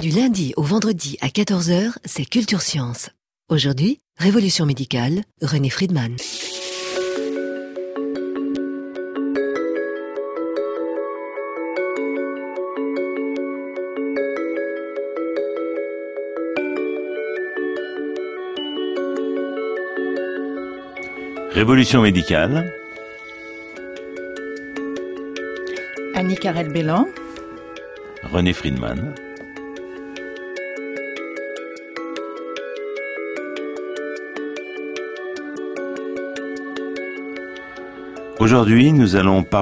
Du lundi au vendredi à 14 h, c'est Culture Science. Aujourd'hui, Révolution médicale, René Friedman. Révolution médicale. Annie Carrel-Bellan. René Friedman. Aujourd'hui, nous allons parler